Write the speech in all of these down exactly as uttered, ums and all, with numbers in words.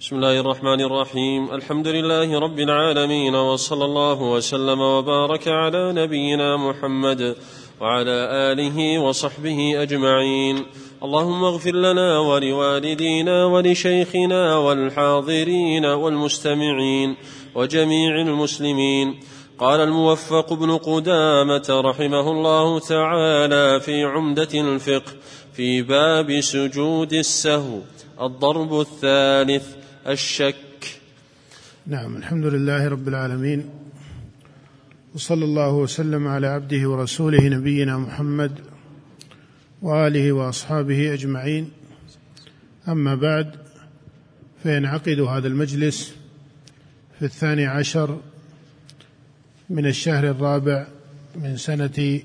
بسم الله الرحمن الرحيم. الحمد لله رب العالمين، وصلى الله وسلم وبارك على نبينا محمد وعلى آله وصحبه أجمعين. اللهم اغفر لنا ولوالدينا ولشيخنا والحاضرين والمستمعين وجميع المسلمين. قال الموفق بن قدامة رحمه الله تعالى في عمدة الفقه في باب سجود السهو: الضرب الثالث الشك. نعم، الحمد لله رب العالمين، وصلى الله وسلم على عبده ورسوله نبينا محمد وآله وأصحابه أجمعين. أما بعد، فينعقد هذا المجلس في الثاني عشر من الشهر الرابع من سنة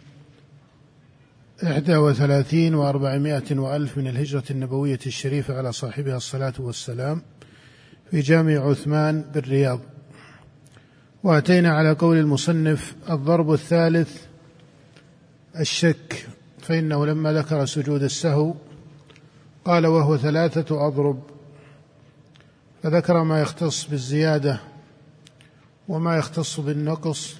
إحدى وثلاثين وأربعمائة وألف من الهجرة النبوية الشريفة على صاحبها الصلاة والسلام في جامع عثمان بالرياض. وأتينا على قول المصنف: الضرب الثالث الشك، فإنه لما ذكر سجود السهو قال: وهو ثلاثة أضرب، فذكر ما يختص بالزيادة وما يختص بالنقص.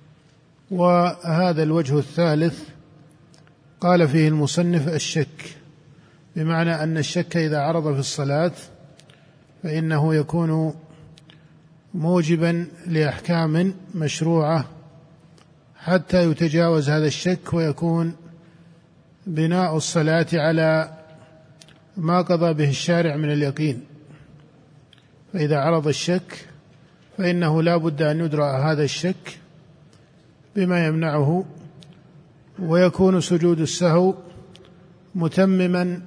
وهذا الوجه الثالث قال فيه المصنف الشك، بمعنى أن الشك إذا عرض في الصلاة فإنه يكون موجبا لأحكام مشروعة حتى يتجاوز هذا الشك، ويكون بناء الصلاة على ما قضى به الشارع من اليقين. فإذا عرض الشك فإنه لا بد أن يدرأ هذا الشك بما يمنعه، ويكون سجود السهو متمما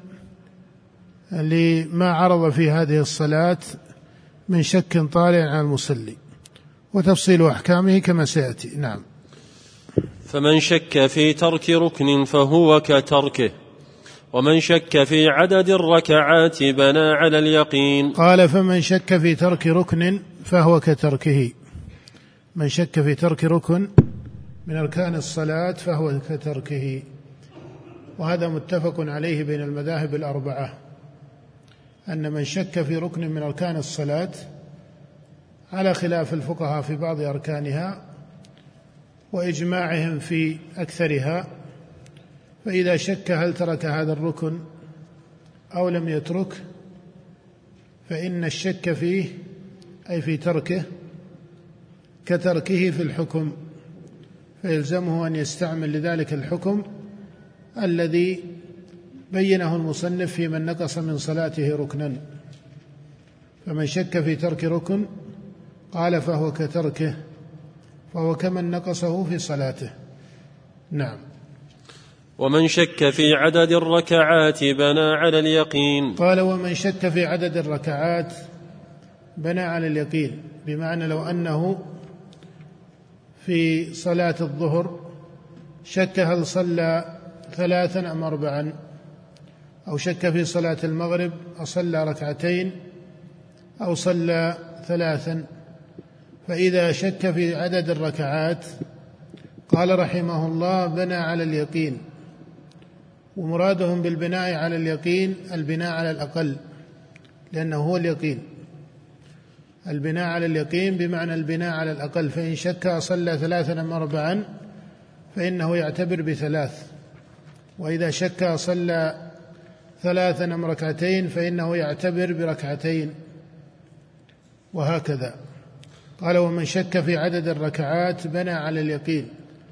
لما عرض في هذه الصلاة من شك طالع على المصلي، وتفصيل أحكامه كما سيأتي. نعم. فمن شك في ترك ركن فهو كتركه، ومن شك في عدد الركعات بنى على اليقين. قال: فمن شك في ترك ركن فهو كتركه. من شك في ترك ركن من أركان الصلاة فهو كتركه، وهذا متفق عليه بين المذاهب الأربعة، أن من شك في ركن من أركان الصلاة، على خلاف الفقهاء في بعض أركانها وإجماعهم في أكثرها، فإذا شك هل ترك هذا الركن أو لم يترك، فإن الشك فيه أي في تركه كتركه في الحكم، فيلزمه أن يستعمل لذلك الحكم الذي بينه المصنف في من نقص من صلاته ركنا. فمن شك في ترك ركن قال فهو كتركه، فهو كمن نقصه في صلاته. نعم. ومن شك في عدد الركعات بنى على اليقين. قال: ومن شك في عدد الركعات بنى على اليقين، بمعنى لو أنه في صلاة الظهر شك هل صلى ثلاثا أم أربعا، أو شك في صلاة المغرب أصلى ركعتين أو صلى ثلاثا، فإذا شك في عدد الركعات قال رحمه الله: بنى على اليقين. ومرادهم بالبناء على اليقين البناء على الأقل، لأنه هو اليقين. البناء على اليقين بمعنى البناء على الأقل، فإن شك أصلى ثلاثا أم أربعا فإنه يعتبر بثلاث، وإذا شك أصلى ثلاثا أم ركعتين فإنه يعتبر بركعتين، وهكذا. قال: ومن شك في عدد الركعات بنى على اليقين.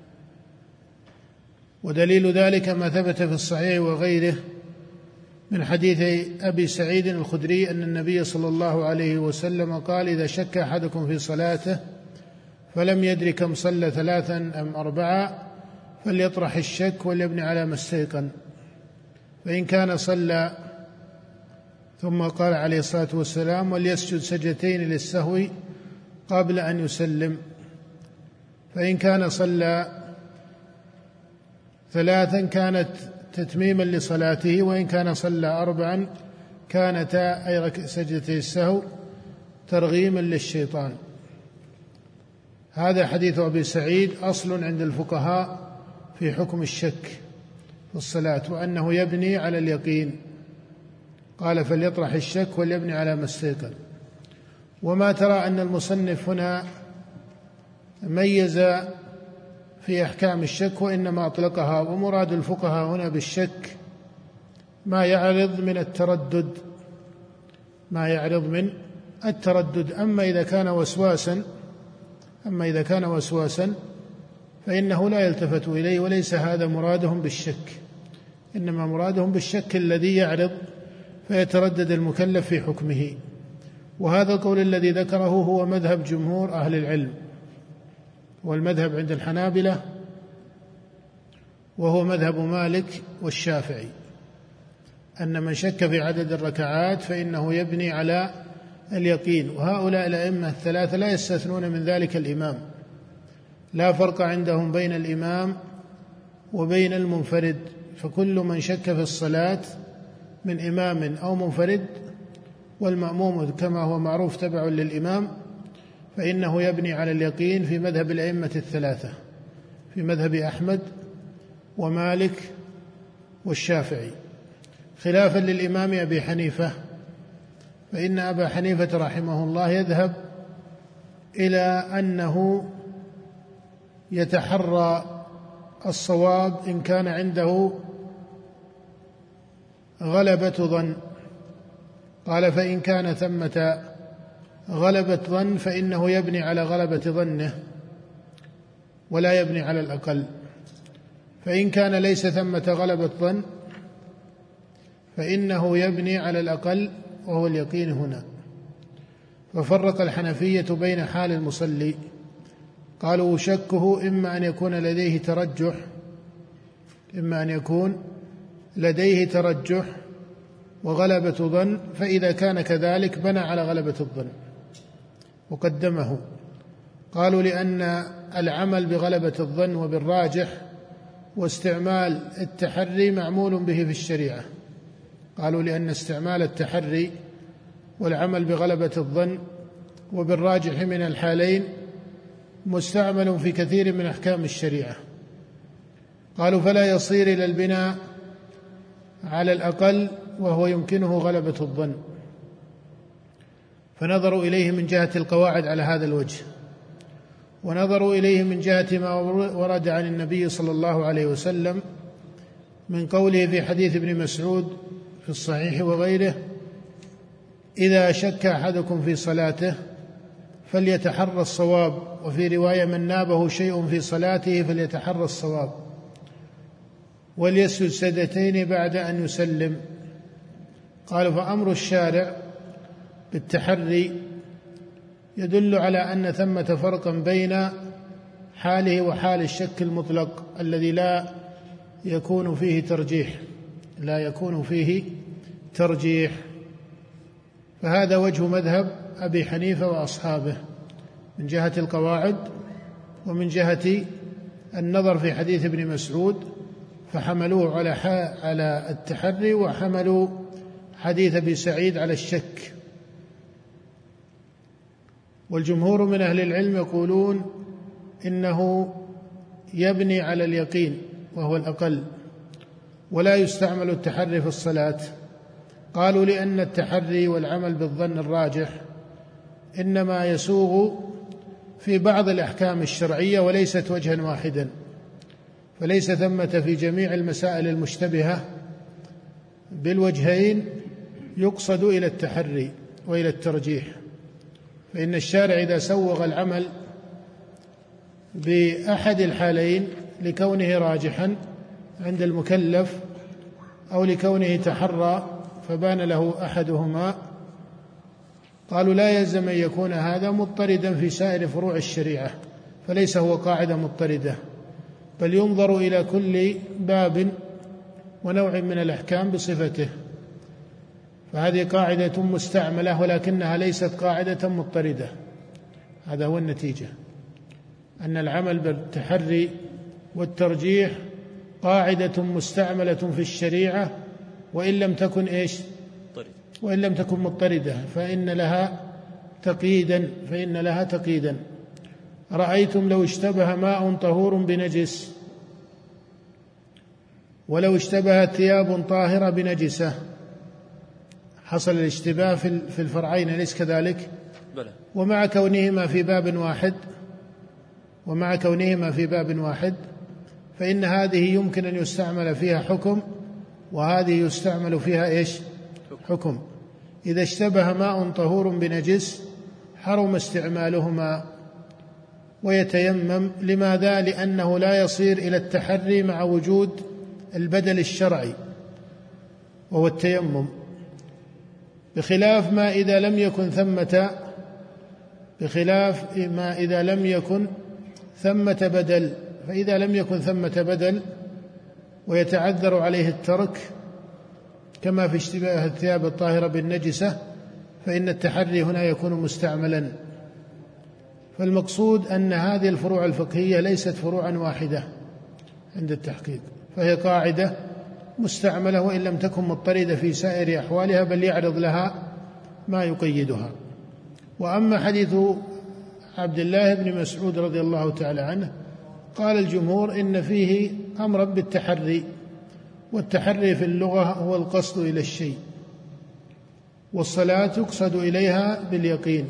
ودليل ذلك ما ثبت في الصحيح وغيره من حديث أبي سعيد الخدري أن النبي صلى الله عليه وسلم قال: إذا شك أحدكم في صلاته فلم يدر كم صلى ثلاثا أم أربعة فليطرح الشك وليبني على ما استيقن، فإن كان صلى، ثم قال عليه الصلاة والسلام: وليسجد سجدتين للسهو قبل أن يسلم، فإن كان صلى ثلاثا كانت تتميما لصلاته، وإن كان صلى أربعا كانتا أي سجدتي السهو ترغيما للشيطان. هذا حديث أبي سعيد أصل عند الفقهاء في حكم الشك في الصلاة، وأنه يبني على اليقين. قال فليطرح الشك وليبني على ما استيقن. وما ترى أن المصنف هنا ميز في أحكام الشك وإنما أطلقها، ومراد الفقهاء هنا بالشك ما يعرض من التردد ما يعرض من التردد أما إذا كان وسواسا أما إذا كان وسواسا فإنه لا يلتفت إليه، وليس هذا مرادهم بالشك، إنما مرادهم بالشك الذي يعرض فيتردد المكلف في حكمه. وهذا القول الذي ذكره هو مذهب جمهور أهل العلم، والمذهب عند الحنابلة، وهو مذهب مالك والشافعي، أن من شك في عدد الركعات فإنه يبني على اليقين. وهؤلاء الأئمة الثلاثة لا يستثنون من ذلك الإمام، لا فرق عندهم بين الإمام وبين المنفرد، فكل من شك في الصلاة من إمام أو منفرد، والمأموم كما هو معروف تبع للإمام، فإنه يبني على اليقين في مذهب الأئمة الثلاثة، في مذهب أحمد ومالك والشافعي، خلافا للإمام أبي حنيفة، فإن أبا حنيفة رحمه الله يذهب إلى أنه يتحرى الصواب إن كان عنده غلبة ظن. قال فإن كان ثمة غلبة ظن فإنه يبني على غلبة ظنه ولا يبني على الأقل، فإن كان ليس ثمة غلبة ظن فإنه يبني على الأقل وهو اليقين هنا. ففرق الحنفية بين حال المصلي، قالوا شكه إما أن يكون لديه ترجح إما أن يكون لديه ترجح وغلبة ظن، فإذا كان كذلك بنى على غلبة الظن وقدمه. قالوا لأن العمل بغلبة الظن وبالراجح واستعمال التحري معمول به في الشريعة، قالوا لأن استعمال التحري والعمل بغلبة الظن وبالراجح من الحالين مستعمل في كثير من أحكام الشريعة. قالوا فلا يصير إلى البناء على الأقل وهو يمكنه غلبة الظن، فنظروا إليه من جهة القواعد على هذا الوجه، ونظروا إليه من جهة ما ورد عن النبي صلى الله عليه وسلم من قوله في حديث ابن مسعود في الصحيح وغيره: إذا شك أحدكم في صلاته فليتحرى الصواب، وفي رواية: من نابه شيء في صلاته فليتحرى الصواب وليسجد سجدتين بعد أن يسلم. قال فأمر الشارع بالتحري يدل على أن ثمة فرقا بين حاله وحال الشك المطلق الذي لا يكون فيه ترجيح لا يكون فيه ترجيح فهذا وجه مذهب أبي حنيفة وأصحابه من جهة القواعد، ومن جهة النظر في حديث ابن مسعود فحملوه على على التحري، وحملوا حديث أبي سعيد على الشك. والجمهور من أهل العلم يقولون إنه يبني على اليقين وهو الأقل، ولا يستعمل التحري في الصلاة. قالوا لأن التحري والعمل بالظن الراجح إنما يسوغ في بعض الأحكام الشرعية وليست وجها واحدا، فليس ثمة في جميع المسائل المشتبهة بالوجهين يقصد إلى التحري وإلى الترجيح، فإن الشارع إذا سوغ العمل بأحد الحالين لكونه راجحا عند المكلف أو لكونه تحرى فبان له أحدهما، قالوا لا يلزم أن يكون هذا مضطردا في سائر فروع الشريعة، فليس هو قاعدة مضطردة، بل ينظر إلى كل باب ونوع من الأحكام بصفته، فهذه قاعدة مستعملة ولكنها ليست قاعدة مضطردة. هذا هو النتيجة، أن العمل بالتحري والترجيح قاعدة مستعملة في الشريعة وإن لم تكن إيش وإن لم تكن مضطردة فإن لها تقييدا فإن لها تقييدا رأيتم لو اشتبه ماء طهور بنجس ولو اشتبهت ثياب طاهرة بنجسة، حصل الاشتباه في الفرعين، أليس كذلك؟ بلى. ومع كونهما في باب واحد ومع كونهما في باب واحد فإن هذه يمكن أن يستعمل فيها حكم وهذه يستعمل فيها إيش؟ حكم. إذا اشتبه ماء طهور بنجس حرم استعمالهما ويتيمم. لماذا؟ لأنه لا يصير إلى التحري مع وجود البدل الشرعي وهو التيمم، بخلاف ما إذا لم يكن ثمة بخلاف ما إذا لم يكن ثمة بدل. فإذا لم يكن ثمة بدل ويتعذر عليه الترك كما في اشتباه الثياب الطاهرة بالنجسة فإن التحري هنا يكون مستعملا. فالمقصود أن هذه الفروع الفقهية ليست فروعا واحدة عند التحقيق، فهي قاعدة مستعملة وإن لم تكن مضطردة في سائر أحوالها بل يعرض لها ما يقيدها. وأما حديث عبد الله بن مسعود رضي الله تعالى عنه قال الجمهور إن فيه أمرا بالتحري، والتحري في اللغة هو القصد إلى الشيء، والصلاة يقصد إليها باليقين.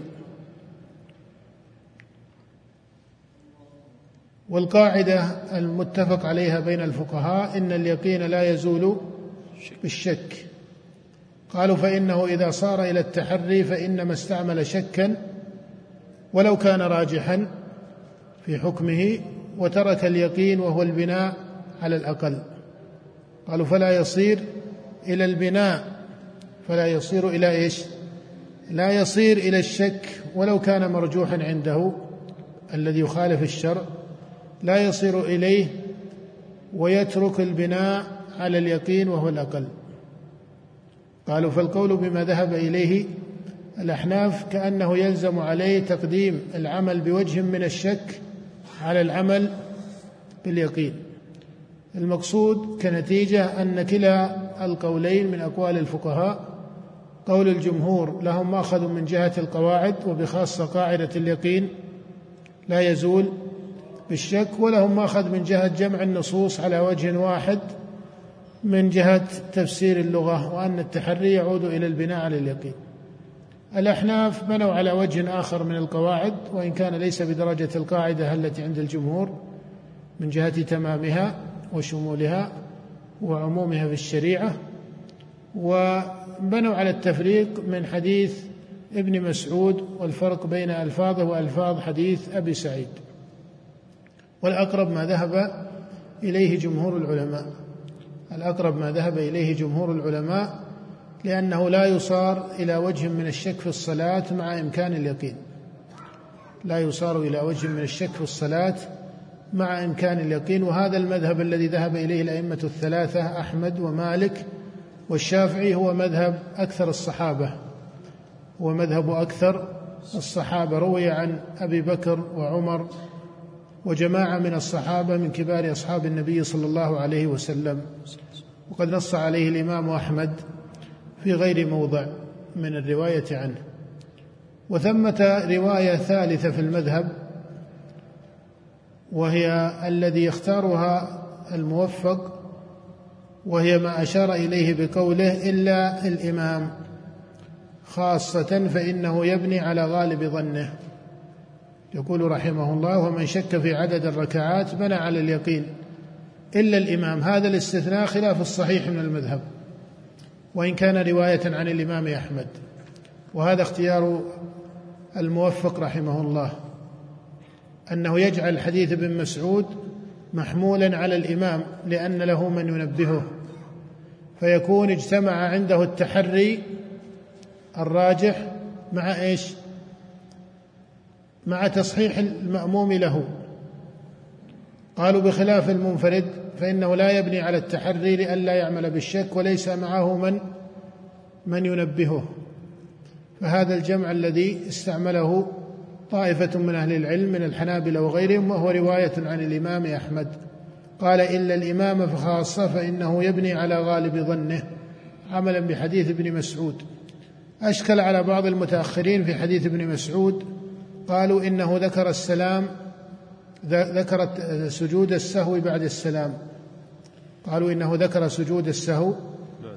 والقاعدة المتفق عليها بين الفقهاء إن اليقين لا يزول بالشك. قالوا فإنه إذا صار إلى التحري فإنما استعمل شكا ولو كان راجحا في حكمه وترك اليقين وهو البناء على الأقل. قالوا فلا يصير إلى البناء فلا يصير إلى إيش؟ لا يصير إلى الشك ولو كان مرجوحا عنده الذي يخالف الشرع، لا يصير إليه ويترك البناء على اليقين وهو الأقل. قالوا فالقول بما ذهب إليه الأحناف كأنه يلزم عليه تقديم العمل بوجه من الشك على العمل باليقين. المقصود كنتيجة أن كلا القولين من أقوال الفقهاء، قول الجمهور لهم مأخذ من جهة القواعد وبخاصة قاعدة اليقين لا يزول بالشك، ولهم مأخذ من جهة جمع النصوص على وجه واحد من جهة تفسير اللغة وأن التحري يعود إلى البناء على اليقين. الأحناف بنوا على وجه آخر من القواعد وإن كان ليس بدرجة القاعدة التي عند الجمهور من جهة تمامها وشمولها وعمومها في الشريعة، وبنوا على التفريق من حديث ابن مسعود والفرق بين ألفاظه وألفاظ حديث أبي سعيد. والأقرب ما ذهب إليه جمهور العلماء الأقرب ما ذهب إليه جمهور العلماء لأنه لا يصار إلى وجه من الشك في الصلاة مع إمكان اليقين لا يصار إلى وجه من الشك في الصلاة مع إمكان اليقين. وهذا المذهب الذي ذهب إليه الأئمة الثلاثة أحمد ومالك والشافعي هو مذهب أكثر الصحابة هو مذهب أكثر الصحابة روي عن أبي بكر وعمر وجماعة من الصحابة من كبار أصحاب النبي صلى الله عليه وسلم، وقد نص عليه الإمام أحمد في غير موضع من الرواية عنه. وثمة رواية ثالثة في المذهب وهي الذي يختارها الموفق، وهي ما أشار إليه بقوله إلا الإمام خاصة فإنه يبني على غالب ظنه. يقول رحمه الله ومن شك في عدد الركعات بنى على اليقين إلا الإمام. هذا الاستثناء خلاف الصحيح من المذهب وإن كان رواية عن الإمام أحمد، وهذا اختيار الموفق رحمه الله أنه يجعل حديث ابن مسعود محمولا على الإمام لأن له من ينبهه، فيكون اجتمع عنده التحري الراجح مع إيش؟ مع تصحيح المأموم له. قالوا بخلاف المنفرد فإنه لا يبني على التحري لئلا يعمل بالشك وليس معه من من ينبهه. فهذا الجمع الذي استعمله طائفة من أهل العلم من الحنابلة وغيرهم وهو رواية عن الإمام أحمد. قال إلا الإمام فخاصة فإنه يبني على غالب ظنه عملا بحديث ابن مسعود. أشكل على بعض المتأخرين في حديث ابن مسعود، قالوا إنه ذكر السلام ذكر سجود السهو بعد السلام قالوا إنه ذكر سجود السهو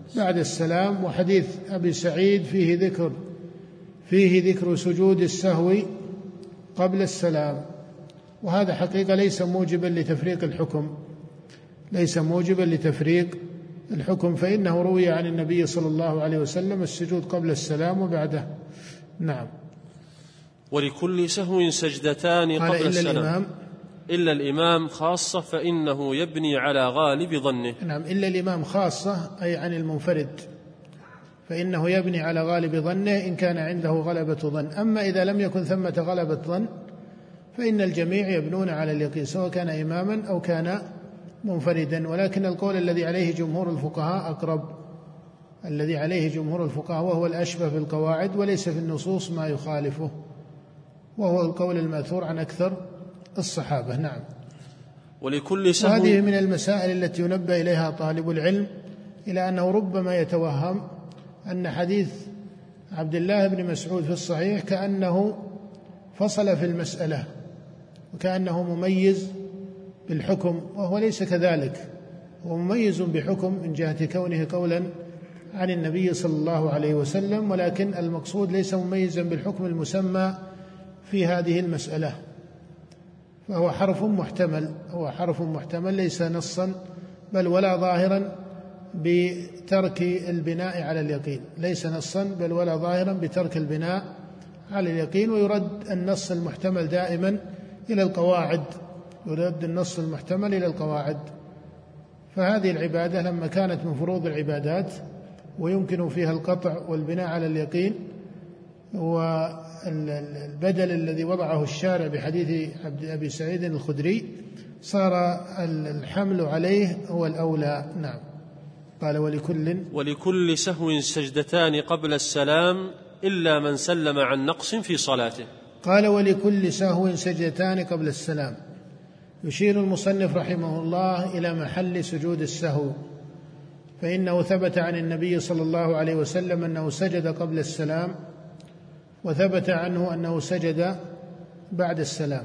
بعد السلام. وحديث أبي سعيد فيه ذكر فيه ذكر سجود السهو قبل السلام، وهذا حقيقة ليس موجبا لتفريق الحكم ليس موجبا لتفريق الحكم فإنه روي عن النبي صلى الله عليه وسلم السجود قبل السلام وبعده. نعم. ولكل سهو سجدتان قبل إلا السلام الإمام إلا الإمام خاصة فإنه يبني على غالب ظنه. نعم، إلا الإمام خاصة أي عن المنفرد، فإنه يبني على غالب ظنه إن كان عنده غلبة ظن. أما إذا لم يكن ثمة غلبة ظن فإن الجميع يبنون على اليقين سواء كان إماما أو كان منفردا. ولكن القول الذي عليه جمهور الفقهاء أقرب الذي عليه جمهور الفقهاء وهو الأشبه بالقواعد، وليس في النصوص ما يخالفه، وهو القول المأثور عن أكثر الصحابة. نعم. ولكل سهو. وهذه من المسائل التي ينبه إليها طالب العلم، إلى أنه ربما يتوهم أن حديث عبد الله بن مسعود في الصحيح كأنه فصل في المسألة وكأنه مميز بالحكم، وهو ليس كذلك، هو مميز بحكم من جهة كونه قولا عن النبي صلى الله عليه وسلم، ولكن المقصود ليس مميزا بالحكم المسمى في هذه المسألة، فهو حرف محتمل هو حرف محتمل ليس نصا بل ولا ظاهرا بترك البناء على اليقين ليس نصا بل ولا ظاهرا بترك البناء على اليقين. ويرد النص المحتمل دائما إلى القواعد يرد النص المحتمل إلى القواعد. فهذه العبادة لما كانت من فروض العبادات ويمكن فيها القطع والبناء على اليقين، والبدل الذي وضعه الشارع بحديث عبد أبي سعيد الخدري صار الحمل عليه هو الأولى. نعم. قال ولكل ولكل سهو سجدتان قبل السلام إلا من سلم عن نقص في صلاته. قال ولكل سهو سجدتان قبل السلام. يشير المصنف رحمه الله إلى محل سجود السهو، فإنه ثبت عن النبي صلى الله عليه وسلم أنه سجد قبل السلام، وثبت عنه أنه سجد بعد السلام،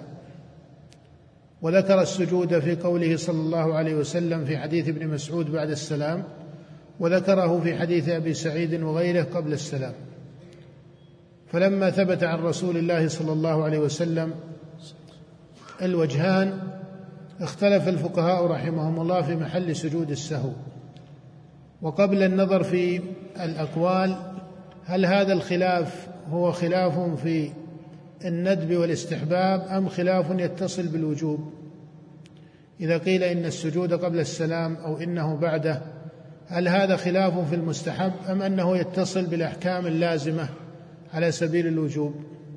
وذكر السجود في قوله صلى الله عليه وسلم في حديث ابن مسعود بعد السلام، وذكره في حديث أبي سعيد وغيره قبل السلام. فلما ثبت عن رسول الله صلى الله عليه وسلم الوجهان اختلف الفقهاء رحمهم الله في محل سجود السهو. وقبل النظر في الأقوال هل هذا الخلاف هو خلاف في الندب والاستحباب أم خلاف يتصل بالوجوب؟ إذا قيل إن السجود قبل السلام أو إنه بعده، هل هذا خلاف في المستحب أم أنه يتصل بالأحكام اللازمة على سبيل الوجوب؟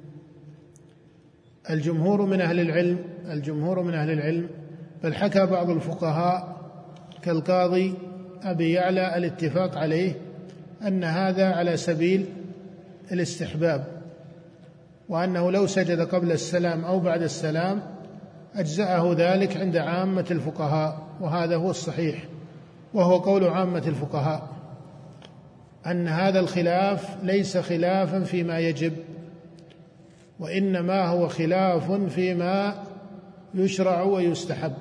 الجمهور من أهل العلم الجمهور من أهل العلم بل حكى بعض الفقهاء كالقاضي أبي يعلى الاتفاق عليه أن هذا على سبيل الاستحباب، وأنه لو سجد قبل السلام أو بعد السلام أجزأه ذلك عند عامة الفقهاء، وهذا هو الصحيح وهو قول عامة الفقهاء، أن هذا الخلاف ليس خلافا فيما يجب، وإنما هو خلاف فيما يشرع ويستحب.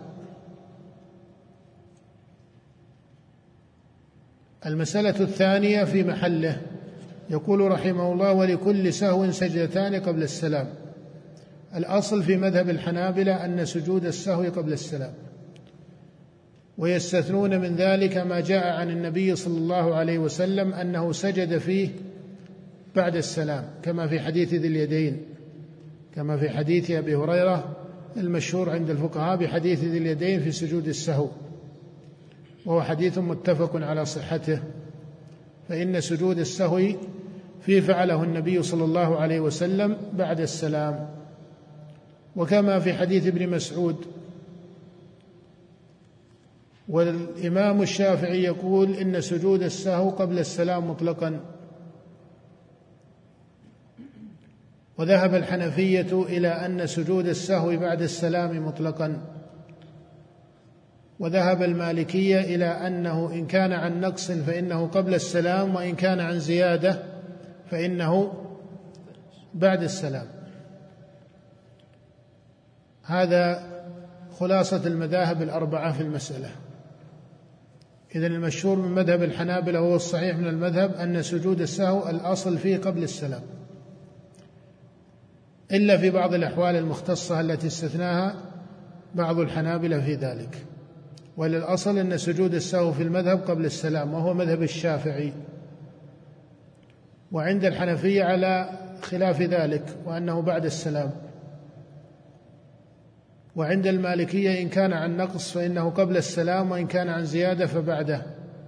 المسألة الثانية في محله، يقول رحمه الله ولكل سهو سجدتان قبل السلام. الأصل في مذهب الحنابلة أن سجود السهو قبل السلام، ويستثنون من ذلك ما جاء عن النبي صلى الله عليه وسلم أنه سجد فيه بعد السلام، كما في حديث ذي اليدين كما في حديث أبي هريرة المشهور عند الفقهاء بحديث ذي اليدين في سجود السهو، وهو حديث متفق على صحته. فإن سجود السهو في فعله النبي صلى الله عليه وسلم بعد السلام، وكما في حديث ابن مسعود. والإمام الشافعي يقول إن سجود السهو قبل السلام مطلقا، وذهب الحنفية إلى أن سجود السهو بعد السلام مطلقا، وذهب المالكية إلى أنه إن كان عن نقص فإنه قبل السلام، وإن كان عن زيادة فإنه بعد السلام. هذا خلاصة المذاهب الأربعة في المسألة. إذن المشهور من مذهب الحنابلة هو الصحيح من المذهب أن سجود السهو الأصل فيه قبل السلام، إلا في بعض الأحوال المختصة التي استثناها بعض الحنابلة في ذلك، وللأصل أن سجود السهو في المذهب قبل السلام، وهو مذهب الشافعي. وعند الحنفية على خلاف ذلك، وأنه بعد السلام. وعند المالكية إن كان عن نقص فإنه قبل السلام، وإن كان عن زيادة فبعده.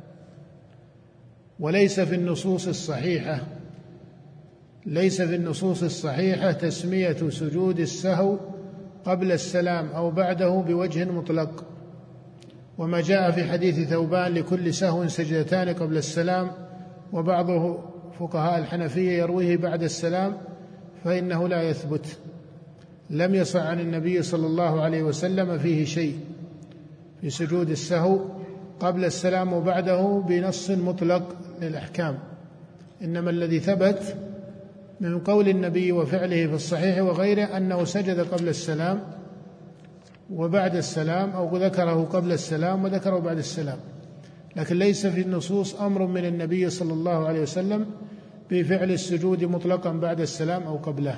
وليس في النصوص الصحيحة ليس في النصوص الصحيحة تسمية سجود السهو قبل السلام أو بعده بوجه مطلق. وما جاء في حديث ثوبان لكل سهو سجدتان قبل السلام، وبعض فقهاء الحنفية يرويه بعد السلام، فإنه لا يثبت، لم يصح عن النبي صلى الله عليه وسلم فيه شيء في سجود السهو قبل السلام وبعده بنص مطلق للأحكام. إنما الذي ثبت من قول النبي وفعله في الصحيح وغيره أنه سجد قبل السلام وبعد السلام، أو ذكره قبل السلام وذكره بعد السلام، لكن ليس في النصوص أمر من النبي صلى الله عليه وسلم بفعل السجود مطلقا بعد السلام أو قبله.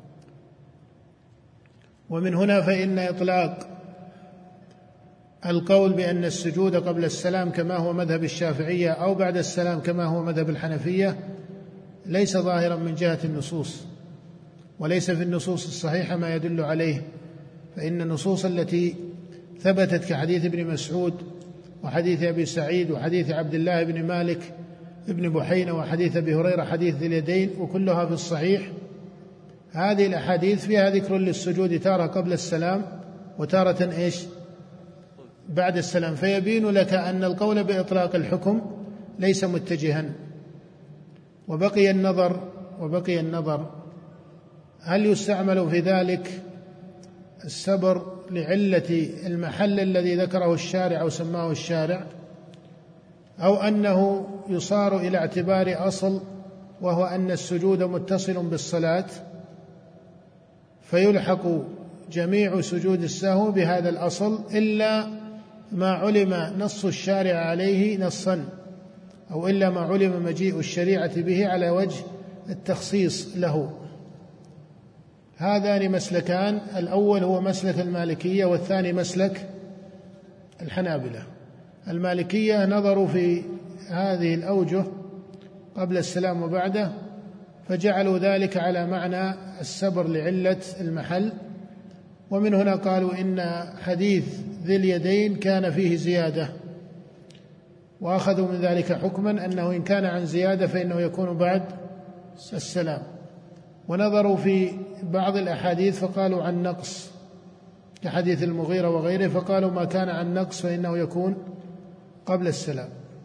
ومن هنا فإن إطلاق القول بأن السجود قبل السلام كما هو مذهب الشافعية أو بعد السلام كما هو مذهب الحنفية ليس ظاهرا من جهة النصوص، وليس في النصوص الصحيحة ما يدل عليه. فإن النصوص التي ثبتت كحديث ابن مسعود وحديث أبي سعيد وحديث عبد الله بن مالك ابن بحينة وحديث أبي هريرة حديث ذي اليدين، وكلها في الصحيح، هذه الأحاديث فيها ذكر للسجود تارة قبل السلام وتارة إيش بعد السلام، فيبين لك أن القول بإطلاق الحكم ليس متجها. وبقي النظر وبقي النظر هل يستعمل في ذلك السبر لعلة المحل الذي ذكره الشارع أو سماه الشارع، أو أنه يصار إلى اعتبار أصل وهو أن السجود متصل بالصلاة فيلحق جميع سجود السهو بهذا الأصل إلا ما علم نص الشارع عليه نصا، أو إلا ما علم مجيء الشريعة به على وجه التخصيص له. هذان مسلكان، الأول هو مسلك المالكية والثاني مسلك الحنابلة. المالكية نظروا في هذه الأوجه قبل السلام وبعده فجعلوا ذلك على معنى السبر لعلة المحل، ومن هنا قالوا إن حديث ذي اليدين كان فيه زيادة، وأخذوا من ذلك حكما أنه إن كان عن زيادة فإنه يكون بعد السلام. ونظروا في بعض الأحاديث فقالوا عن نقص كحديث المغيرة وغيره، فقالوا ما كان عن نقص فإنه يكون قبل السلام.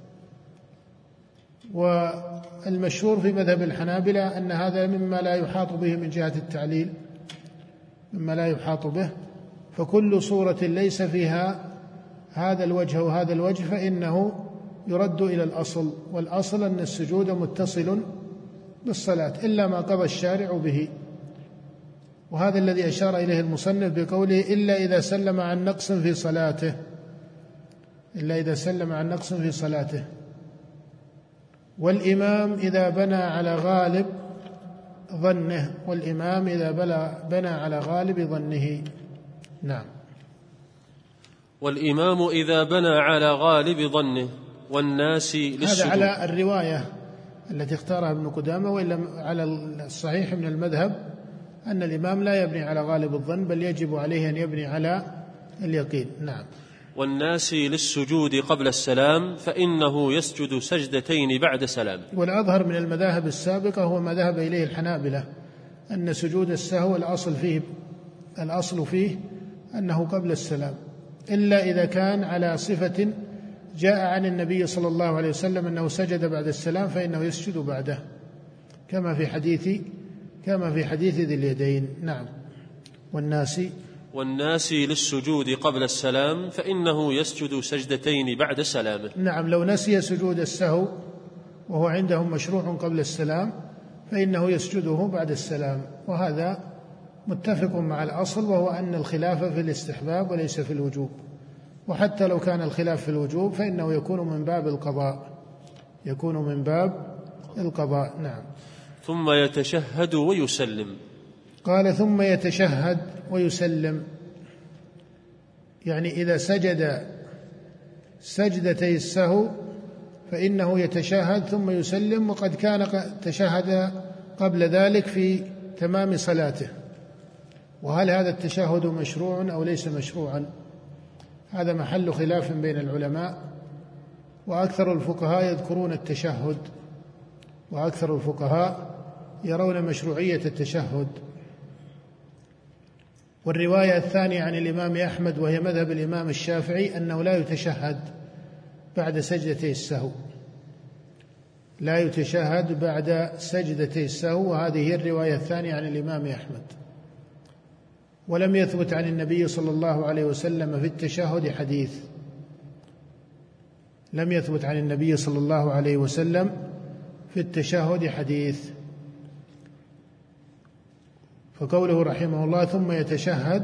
والمشهور في مذهب الحنابلة أن هذا مما لا يحاط به من جهة التعليل، مما لا يحاط به، فكل صورة ليس فيها هذا الوجه وهذا الوجه فإنه يرد إلى الأصل، والأصل أن السجود متصل بالصلاة إلا ما قضى الشارع به. وهذا الذي أشار إليه المصنف بقوله إلا إذا سلم عن نقص في صلاته إلا إذا سلم عن نقص في صلاته. والإمام إذا بنى على غالب ظنه والإمام إذا بنى على غالب ظنه. نعم. والإمام إذا بنى على غالب ظنه والناس للسجود. هذا على الرواية التي اختارها ابن قدامة، وإلا على الصحيح من المذهب أن الإمام لا يبني على غالب الظن بل يجب عليه أن يبني على اليقين. نعم. والناس للسجود قبل السلام فإنه يسجد سجدتين بعد سلام. والأظهر من المذاهب السابقة هو ما ذهب إليه الحنابلة أن سجود السهو الأصل فيه الأصل فيه أنه قبل السلام، إلا إذا كان على صفة جاء عن النبي صلى الله عليه وسلم أنه سجد بعد السلام فإنه يسجد بعده، كما في حديث كما في حديث ذي اليدين. نعم. والناس والناس للسجود قبل السلام فإنه يسجد سجدتين بعد سلامه. نعم. لو نسي سجود السهو وهو عندهم مشروع قبل السلام فإنه يسجده بعد السلام، وهذا متفق مع الأصل وهو أن الخلاف في الاستحباب وليس في الوجوب. وحتى لو كان الخلاف في الوجوب فإنه يكون من باب القضاء، يكون من باب القضاء. نعم. ثم يتشهد ويسلم. قال ثم يتشهد ويسلم، يعني إذا سجد سجدتي السهو فإنه يتشهد ثم يسلم، وقد كان تشهد قبل ذلك في تمام صلاته. وهل هذا التشهد مشروع أو ليس مشروعا؟ هذا محل خلاف بين العلماء، وأكثر الفقهاء يذكرون التشهد، وأكثر الفقهاء يرون مشروعية التشهد. والرواية الثانية عن الإمام أحمد وهي مذهب الإمام الشافعي أنه لا يتشهد بعد سجدتي السهو، لا يتشهد بعد سجدتي السهو، وهذه هي الرواية الثانية عن الإمام أحمد. ولم يثبت عن النبي صلى الله عليه وسلم في التشهد حديث، لم يثبت عن النبي صلى الله عليه وسلم في التشهد حديث. فقوله رحمه الله ثم يتشهد،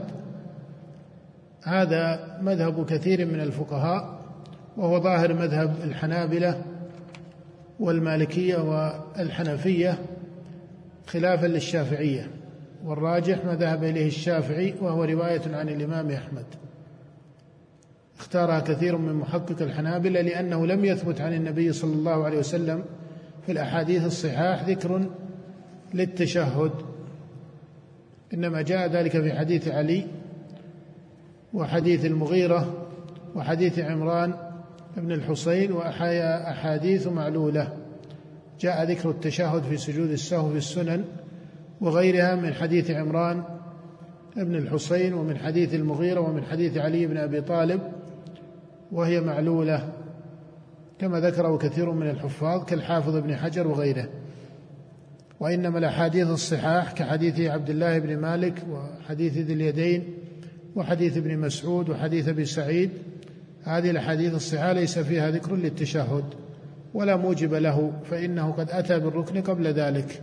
هذا مذهب كثير من الفقهاء، وهو ظاهر مذهب الحنابلة والمالكية والحنفية خلافا للشافعية، والراجح ما ذهب إليه الشافعي وهو رواية عن الإمام أحمد. اختارها كثير من محقق الحنابلة لأنه لم يثبت عن النبي صلى الله عليه وسلم في الأحاديث الصحاح ذكر للتشهد، إنما جاء ذلك في حديث علي وحديث المغيرة وحديث عمران بن الحصين وأحاديث معلولة جاء ذكر التشهد في سجود السهو في السنن وغيرها من حديث عمران بن الحصين ومن حديث المغيرة ومن حديث علي بن أبي طالب، وهي معلولة كما ذكره كثير من الحفاظ كالحافظ ابن حجر وغيره. وإنما الأحاديث الصحاح كحديث عبد الله بن مالك وحديث ذي اليدين وحديث ابن مسعود وحديث أبي سعيد، هذه الأحاديث الصحاح ليس فيها ذكر للتشهد ولا موجب له، فإنه قد أتى بالركن قبل ذلك.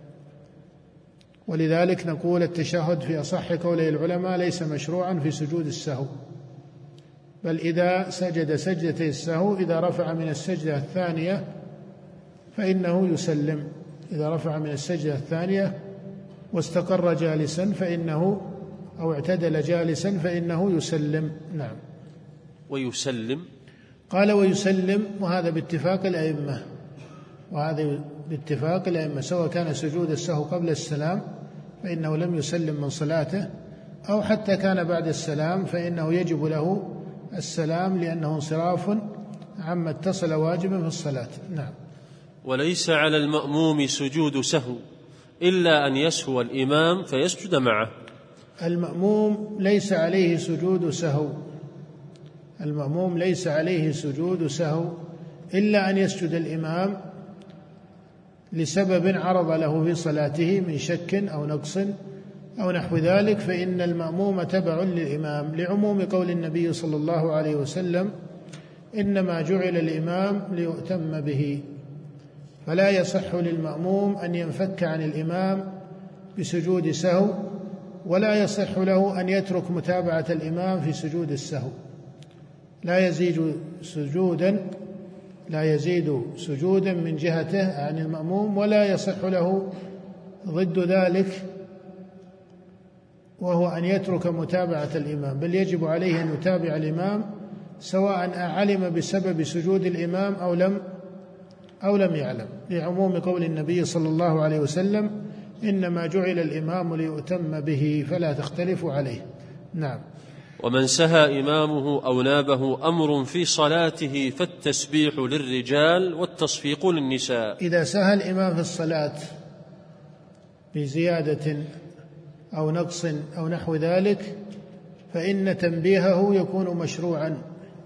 ولذلك نقول التشهد في أصح قولي العلماء ليس مشروعا في سجود السهو، بل إذا سجد سجدتي السهو إذا رفع من السجدة الثانية فإنه يسلم، إذا رفع من السجدة الثانية واستقر جالسا فإنه أو اعتدل جالسا فإنه يسلم. نعم. ويسلم، قال ويسلم، وهذا باتفاق الأئمة، وهذا باتفاق الأئمة سواء كان سجود السهو قبل السلام فإنه لم يسلم من صلاته، أو حتى كان بعد السلام فإنه يجب له السلام لأنه انصراف عما اتصل واجبا في الصلاة. نعم. وليس على المأموم سجود سهو إلا أن يسهو الإمام فيسجد معه. المأموم ليس عليه سجود سهو، المأموم ليس عليه سجود سهو إلا أن يسجد الإمام لسبب عرض له في صلاته من شك أو نقص أو نحو ذلك، فإن المأموم تبع للإمام، لعموم قول النبي صلى الله عليه وسلم إنما جعل الإمام ليؤتم به، فلا يصح للمأموم أن ينفك عن الإمام بسجود سهو، ولا يصح له أن يترك متابعة الإمام في سجود السهو، لا يزيد سجودا لا يزيد سجودا من جهته عن المأموم، ولا يصح له ضد ذلك وهو أن يترك متابعة الإمام، بل يجب عليه أن يتابع الإمام سواء علم بسبب سجود الإمام أو لم أو لم يعلم، لعموم قول النبي صلى الله عليه وسلم إنما جعل الإمام ليؤتم به فلا تختلفوا عليه. نعم. ومن سهى إمامه أو نابه أمر في صلاته فالتسبيح للرجال والتصفيق للنساء. إذا سهى الإمام في الصلاة بزيادة أو نقص أو نحو ذلك فإن تنبيهه يكون مشروعا،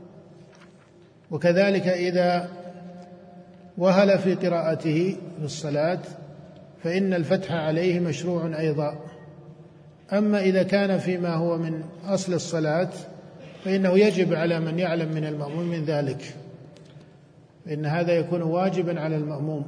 وكذلك إذا وهل في قراءته في الصلاة فإن الفتح عليه مشروع أيضا. أما إذا كان فيما هو من أصل الصلاة فإنه يجب على من يعلم من المأموم من ذلك، فإن هذا يكون واجبا على المأموم.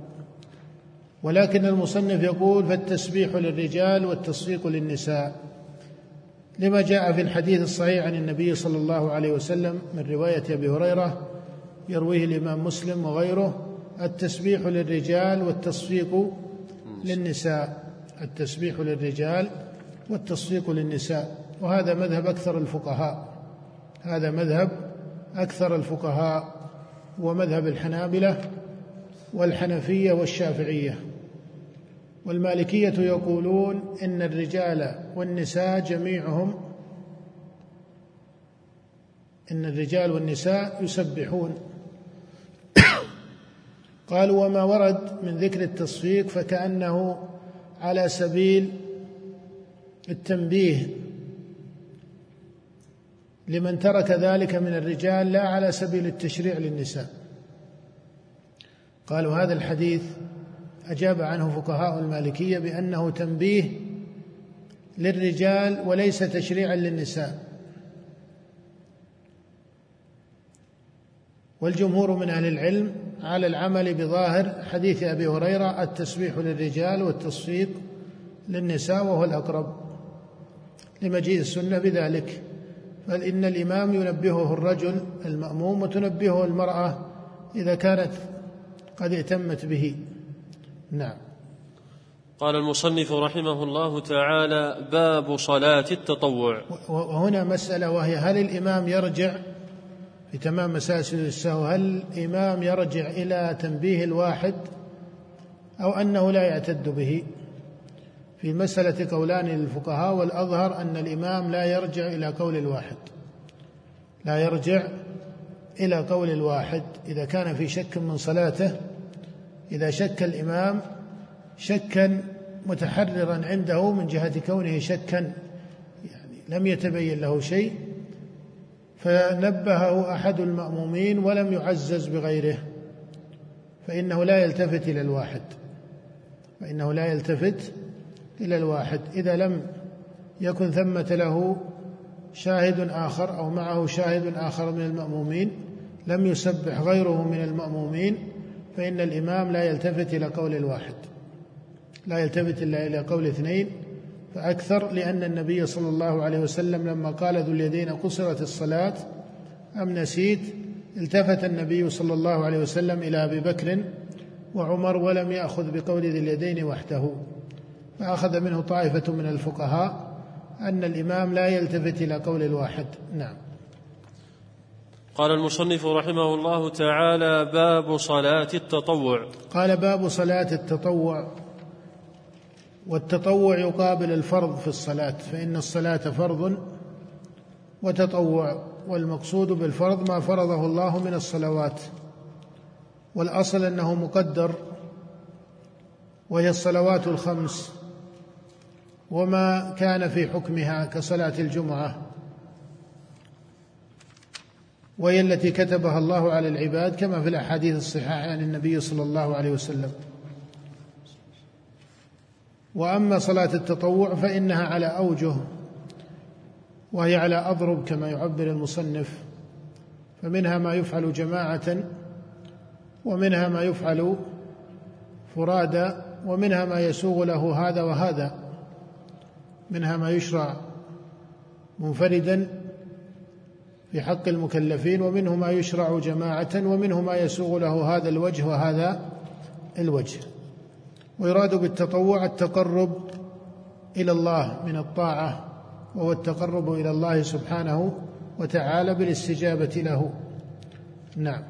ولكن المصنف يقول فالتسبيح للرجال والتصفيق للنساء، لما جاء في الحديث الصحيح عن النبي صلى الله عليه وسلم من رواية أبي هريرة يرويه الإمام مسلم وغيره: التسبيح للرجال والتصفيق للنساء، التسبيح للرجال والتصفيق للنساء. وهذا مذهب أكثر الفقهاء، هذا مذهب أكثر الفقهاء ومذهب الحنابلة والحنفية والشافعية. والمالكية يقولون إن الرجال والنساء جميعهم إن الرجال والنساء يسبحون. قالوا: وما ورد من ذكر التصفيق فكأنه على سبيل التنبيه لمن ترك ذلك من الرجال، لا على سبيل التشريع للنساء. قالوا هذا الحديث أجاب عنه فقهاء المالكية بأنه تنبيه للرجال وليس تشريعا للنساء. والجمهور من أهل العلم على العمل بظاهر حديث أبي هريرة: التسبيح للرجال والتصفيق للنساء، وهو الأقرب لمجيء السنة بذلك. بل إن الإمام ينبهه الرجل المأموم وتنبهه المرأة إذا كانت قد اهتمت به. نعم. قال المصنف رحمه الله تعالى: باب صلاة التطوع. وهنا مسألة، وهي: هل الإمام يرجع في تمام مسائل السهو، هل الإمام يرجع إلى تنبيه الواحد أو أنه لا يعتد به؟ في مسألة قولان للفقهاء، والأظهر أن الإمام لا يرجع إلى قول الواحد، لا يرجع إلى قول الواحد إذا كان في شك من صلاته. إذا شك الإمام شكا متحررا عنده من جهة كونه شكا يعني لم يتبين له شيء، فنبهه أحد المأمومين ولم يعزز بغيره، فإنه لا يلتفت إلى الواحد، فإنه لا يلتفت إلى الواحد إذا لم يكن ثمة له شاهد آخر أو معه شاهد آخر من المأمومين، لم يسبح غيره من المأمومين، فإن الإمام لا يلتفت إلى قول الواحد، لا يلتفت إلا إلى قول اثنين فأكثر. لأن النبي صلى الله عليه وسلم لما قال: ذو اليدين قصرت الصلاة أم نسيت، التفت النبي صلى الله عليه وسلم إلى أبي بكر وعمر ولم يأخذ بقول ذي اليدين وحده، فأخذ منه طائفة من الفقهاء أن الإمام لا يلتفت إلى قول الواحد. نعم. قال المصنف رحمه الله تعالى: باب صلاة التطوع. قال: باب صلاة التطوع. والتطوع يقابل الفرض في الصلاة، فإن الصلاة فرض وتطوع، والمقصود بالفرض ما فرضه الله من الصلوات، والأصل أنه مقدر، وهي الصلوات الخمس وما كان في حكمها كصلاة الجمعة، وهي التي كتبها الله على العباد كما في الأحاديث الصحيحة عن النبي صلى الله عليه وسلم. وأما صلاة التطوع فإنها على أوجه، وهي على أضرب كما يعبر المصنف، فمنها ما يفعل جماعة، ومنها ما يفعل فرادى، ومنها ما يسوغ له هذا وهذا، منها ما يشرع منفردا في حق المكلفين، ومنه ما يشرع جماعة، ومنه ما يسوغ له هذا الوجه وهذا الوجه. ويراد بالتطوع التقرب إلى الله من الطاعة، وهو التقرب إلى الله سبحانه وتعالى بالاستجابة له. نعم.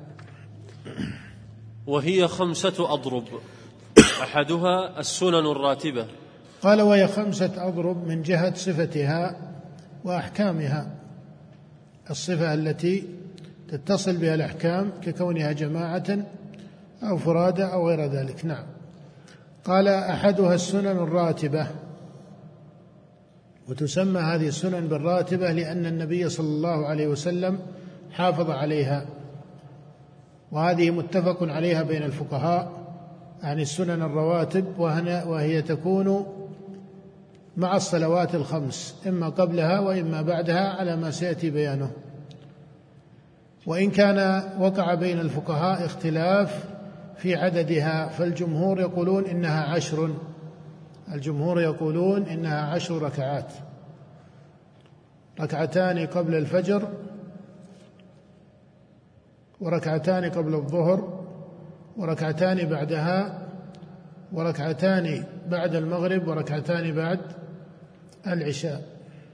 وهي خمسة أضرب، أحدها السنن الراتبة. قال: وهي خمسة أضرب من جهة صفتها وأحكامها، الصفة التي تتصل بها الأحكام ككونها جماعة أو فرادى أو غير ذلك. نعم. قال: أحدها السنن الراتبة، وتسمى هذه السنن بالراتبة لأن النبي صلى الله عليه وسلم حافظ عليها، وهذه متفق عليها بين الفقهاء عن السنن الرواتب، وهي تكون مع الصلوات الخمس، إما قبلها وإما بعدها على ما سيأتي بيانه. وإن كان وقع بين الفقهاء اختلاف في عددها، فالجمهور يقولون إنها عشر، الجمهور يقولون إنها عشر ركعات، ركعتان قبل الفجر وركعتان قبل الظهر وركعتان بعدها وركعتان بعد المغرب وركعتان بعد العشاء.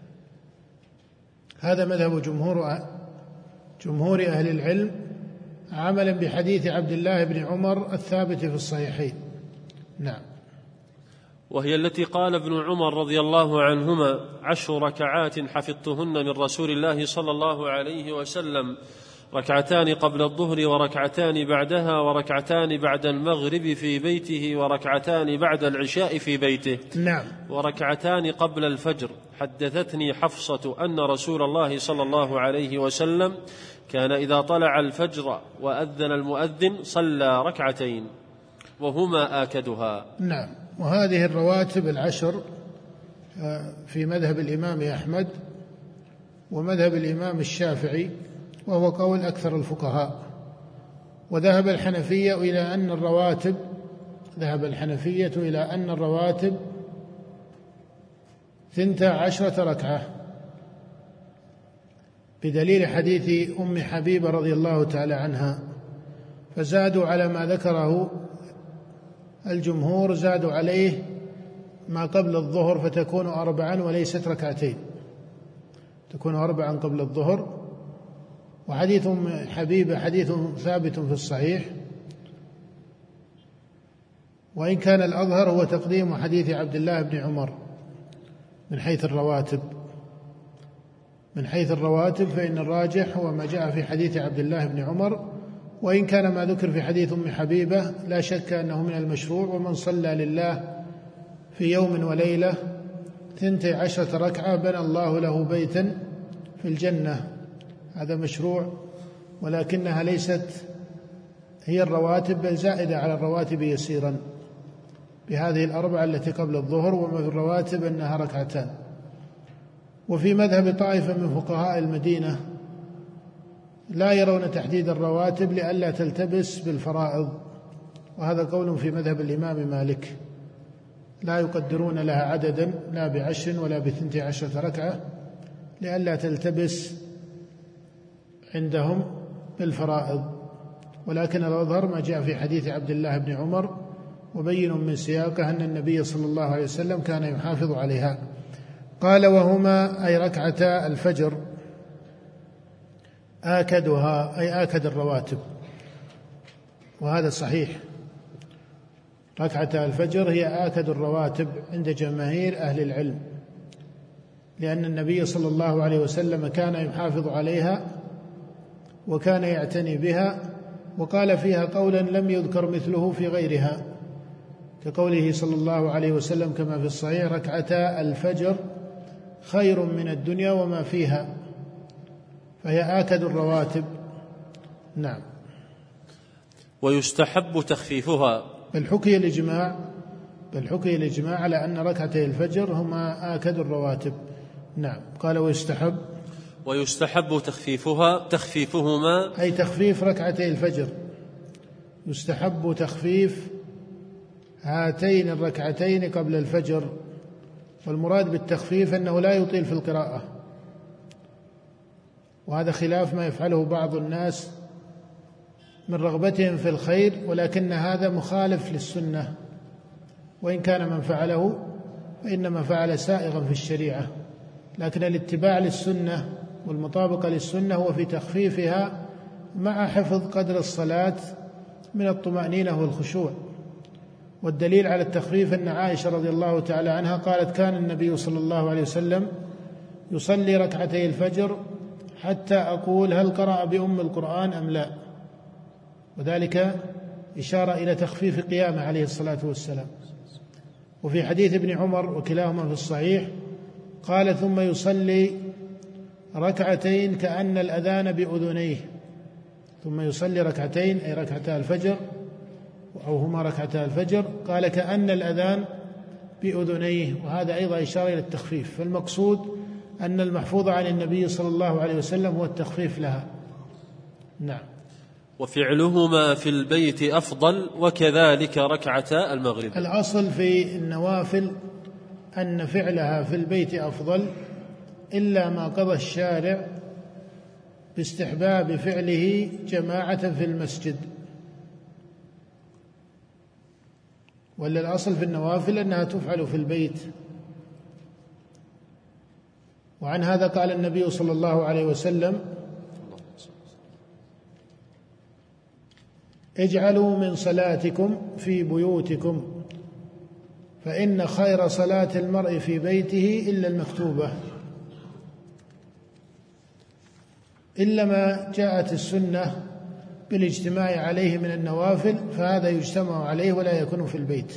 هذا مذهب جمهور جمهور أهل العلم عملا بحديث عبد الله بن عمر الثابت في الصحيحين. نعم. وهي التي قال ابن عمر رضي الله عنهما: عشر ركعات حفظتهن من رسول الله صلى الله عليه وسلم، ركعتان قبل الظهر وركعتان بعدها وركعتان بعد المغرب في بيته وركعتان بعد العشاء في بيته. نعم. وركعتان قبل الفجر. حدثتني حفصة أن رسول الله صلى الله عليه وسلم كان إذا طلع الفجر وأذن المؤذن صلى ركعتين وهما آكدها. نعم. وهذه الرواتب العشر في مذهب الإمام أحمد ومذهب الإمام الشافعي، وهو قول أكثر الفقهاء. وذهب الحنفية إلى أن الرواتب ذهب الحنفية إلى أن الرواتب ثنتا عشرة ركعة، بدليل حديث أم حبيبة رضي الله تعالى عنها، فزادوا على ما ذكره الجمهور، زادوا عليه ما قبل الظهر فتكون أربعا وليست ركعتين، تكون أربعا قبل الظهر. وحديث أم حبيبة حديث ثابت في الصحيح، وإن كان الأظهر هو تقديم حديث عبد الله بن عمر من حيث الرواتب من حيث الرواتب فإن الراجح هو ما جاء في حديث عبد الله بن عمر، وإن كان ما ذكر في حديث أم حبيبة لا شك أنه من المشروع. ومن صلى لله في يوم وليلة ثنتي عشرة ركعة بنى الله له بيتا في الجنة، هذا مشروع، ولكنها ليست هي الرواتب بل زائدة على الرواتب يسيرا بهذه الأربعة التي قبل الظهر، وما في الرواتب أنها ركعتان. وفي مذهب طائفة من فقهاء المدينة لا يرون تحديد الرواتب لئلا تلتبس بالفرائض، وهذا قول في مذهب الإمام مالك، لا يقدرون لها عددا لا بعشر ولا بثنتي عشرة ركعة لئلا تلتبس عندهم بالفرائض. ولكن الأظهر ما جاء في حديث عبد الله بن عمر، وبين من سياقه أن النبي صلى الله عليه وسلم كان يحافظ عليها. قال: وهما أي ركعتا الفجر آكدها أي آكد الرواتب، وهذا صحيح، ركعتا الفجر هي آكد الرواتب عند جماهير أهل العلم، لأن النبي صلى الله عليه وسلم كان يحافظ عليها وكان يعتني بها، وقال فيها قولا لم يذكر مثله في غيرها، كقوله صلى الله عليه وسلم كما في الصحيح: ركعتا الفجر خير من الدنيا وما فيها، فهي آكد الرواتب. نعم. ويستحب تخفيفها. بل حكي الإجماع بل حكي الإجماع على أن ركعتي الفجر هما آكد الرواتب. نعم. قال: ويستحب ويستحب تخفيفها تخفيفهما أي تخفيف ركعتي الفجر، يستحب تخفيف هاتين الركعتين قبل الفجر. والمراد بالتخفيف أنه لا يطيل في القراءة، وهذا خلاف ما يفعله بعض الناس من رغبتهم في الخير، ولكن هذا مخالف للسنة، وإن كان من فعله فإنما فعل سائغا في الشريعة، لكن الاتباع للسنة والمطابقة للسنة هو في تخفيفها مع حفظ قدر الصلاة من الطمأنينة والخشوع. والدليل على التخفيف أن عائشة رضي الله تعالى عنها قالت: كان النبي صلى الله عليه وسلم يصلي ركعتي الفجر حتى أقول هل قرأ بأم القرآن أم لا، وذلك إشارة إلى تخفيف قيامه عليه الصلاة والسلام. وفي حديث ابن عمر وكلاهما في الصحيح قال: ثم يصلي ركعتين كأن الأذان بأذنيه، ثم يصلي ركعتين أي ركعتا الفجر أو هما ركعتا الفجر، قال كأن الأذان بأذنيه، وهذا أيضا إشارة إلى التخفيف. فالمقصود أن المحفوظ عن النبي صلى الله عليه وسلم هو التخفيف لها. نعم. وفعلهما في البيت أفضل، وكذلك ركعتا المغرب. الأصل في النوافل أن فعلها في البيت أفضل، إلا ما قضى الشارع باستحباب فعله جماعة في المسجد. ولا الأصل في النوافل أنها تفعل في البيت. وعن هذا قال النبي صلى الله عليه وسلم: اجعلوا من صلاتكم في بيوتكم فإن خير صلاة المرء في بيته إلا المكتوبة، إلا ما جاءت السنة بالاجتماع عليه من النوافل فهذا يجتمع عليه ولا يكون في البيت.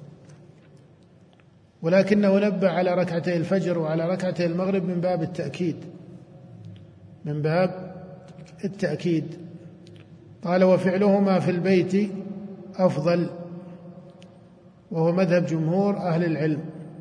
ولكنه نبه على ركعتي الفجر وعلى ركعتي المغرب من باب التأكيد من باب التأكيد قال: وفعلهما في البيت أفضل، وهو مذهب جمهور أهل العلم.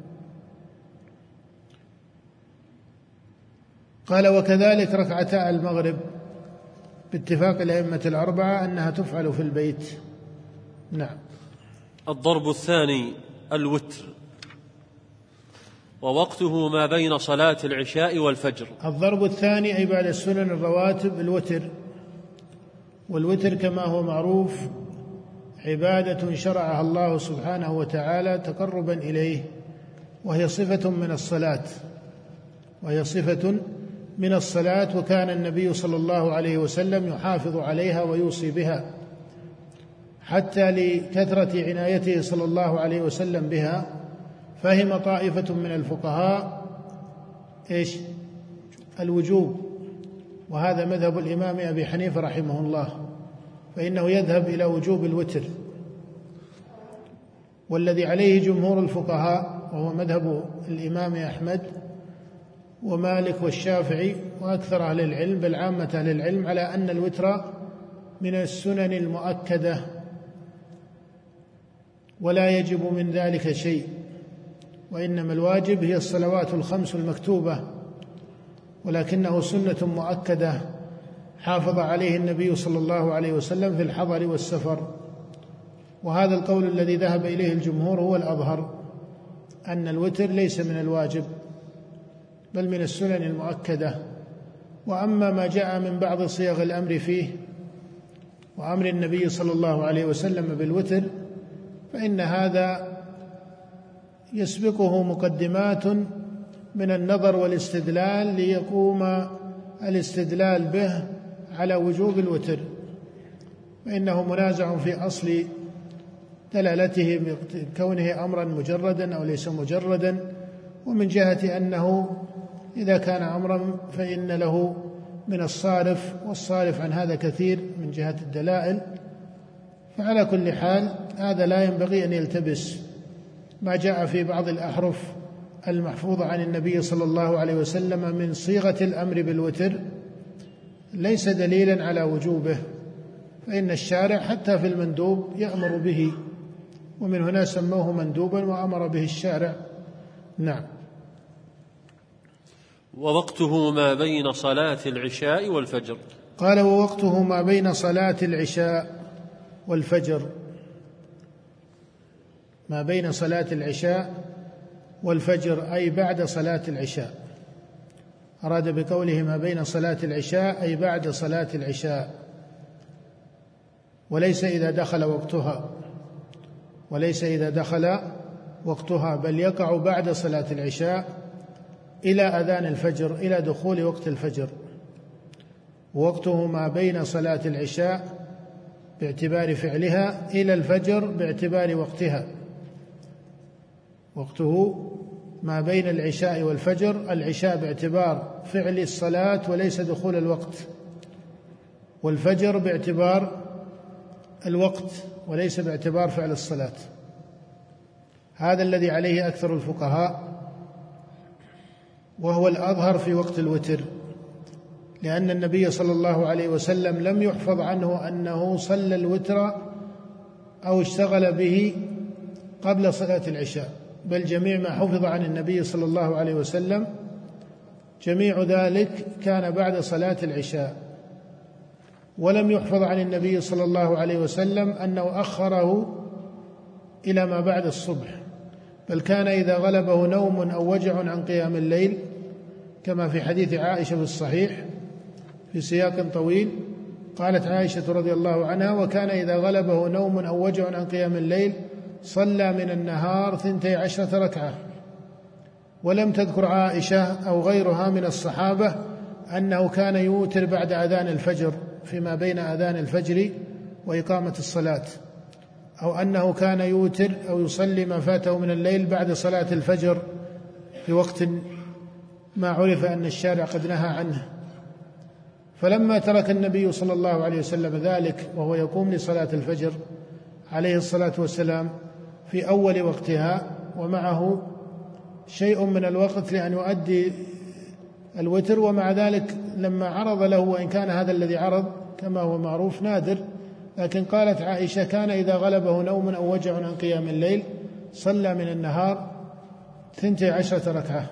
قال: وكذلك ركعتا المغرب باتفاق الأئمة الأربعة أنها تفعل في البيت. نعم. الضرب الثاني الوتر، ووقته ما بين صلاة العشاء والفجر. الضرب الثاني أي بعد السنن الرواتب الوتر، والوتر كما هو معروف عبادة شرعها الله سبحانه وتعالى تقربا إليه، وهي صفة من الصلاة وهي صفة من الصلاة وكان النبي صلى الله عليه وسلم يحافظ عليها ويوصي بها، حتى لكثرة عنايته صلى الله عليه وسلم بها فهم طائفة من الفقهاء إيش؟ الوجوب، وهذا مذهب الإمام أبي حنيفة رحمه الله، فإنه يذهب إلى وجوب الوتر. والذي عليه جمهور الفقهاء وهو مذهب الإمام أحمد ومالك والشافعي وأكثر أهل العلم بل عامة أهل العلم على أن الوتر من السنن المؤكدة ولا يجب من ذلك شيء، وإنما الواجب هي الصلوات الخمس المكتوبة، ولكنه سنة مؤكدة حافظ عليه النبي صلى الله عليه وسلم في الحضر والسفر. وهذا القول الذي ذهب إليه الجمهور هو الأظهر، أن الوتر ليس من الواجب بل من السنن المؤكدة. وأما ما جاء من بعض صيغ الأمر فيه وأمر النبي صلى الله عليه وسلم بالوتر فإن هذا يسبقه مقدمات من النظر والاستدلال ليقوم الاستدلال به على وجوب الوتر، فإنه منازع في أصل دلالته بكونه أمرا مجردا أو ليس مجردا، ومن جهة أنه إذا كان أمرا فإن له من الصارف، والصارف عن هذا كثير من جهة الدلائل. فعلى كل حال هذا لا ينبغي أن يلتبس ما جاء في بعض الأحرف المحفوظة عن النبي صلى الله عليه وسلم من صيغة الأمر بالوتر ليس دليلا على وجوبه، فإن الشارع حتى في المندوب يأمر به، ومن هنا سموه مندوبا وأمر به الشارع. نعم. ووقته ما بين صلاة العشاء والفجر. قال: ووقته ما بين صلاة العشاء والفجر، ما بين صلاة العشاء والفجر أي بعد صلاة العشاء. أراد بقوله ما بين صلاة العشاء أي بعد صلاة العشاء، وليس إذا دخل وقتها وليس إذا دخل وقتها بل يقع بعد صلاة العشاء إلى أذان الفجر، إلى دخول وقت الفجر. ووقته ما بين صلاة العشاء باعتبار فعلها إلى الفجر باعتبار وقتها. وقته ما بين العشاء والفجر، العشاء باعتبار فعل الصلاة وليس دخول الوقت، والفجر باعتبار الوقت وليس باعتبار فعل الصلاة. هذا الذي عليه أكثر الفقهاء، وهو الأظهر في وقت الوتر، لأن النبي صلى الله عليه وسلم لم يحفظ عنه أنه صلى الوتر أو اشتغل به قبل صلاة العشاء، بل جميع ما حفظ عن النبي صلى الله عليه وسلم جميع ذلك كان بعد صلاة العشاء. ولم يحفظ عن النبي صلى الله عليه وسلم أنه أخره إلى ما بعد الصبح، بل كان إذا غلبه نوم أو وجع عن قيام الليل كما في حديث عائشة في الصحيح في سياق طويل. قالت عائشة رضي الله عنها: وكان إذا غلبه نوم أو وجع عن قيام الليل صلى من النهار ثنتي عشرة ركعة. ولم تذكر عائشة أو غيرها من الصحابة أنه كان يوتر بعد أذان الفجر، فيما بين أذان الفجر وإقامة الصلاة، أو أنه كان يوتر أو يصلي ما فاته من الليل بعد صلاة الفجر في وقت ما عرف أن الشارع قد نهى عنه. فلما ترك النبي صلى الله عليه وسلم ذلك وهو يقوم لصلاة الفجر عليه الصلاة والسلام في أول وقتها ومعه شيء من الوقت لأن يؤدي الوتر، ومع ذلك لما عرض له، وإن كان هذا الذي عرض كما هو معروف نادر، لكن قالت عائشة: كان إذا غلبه نوم أو وجع عن قيام الليل صلى من النهار ثنتي عشرة ركعة.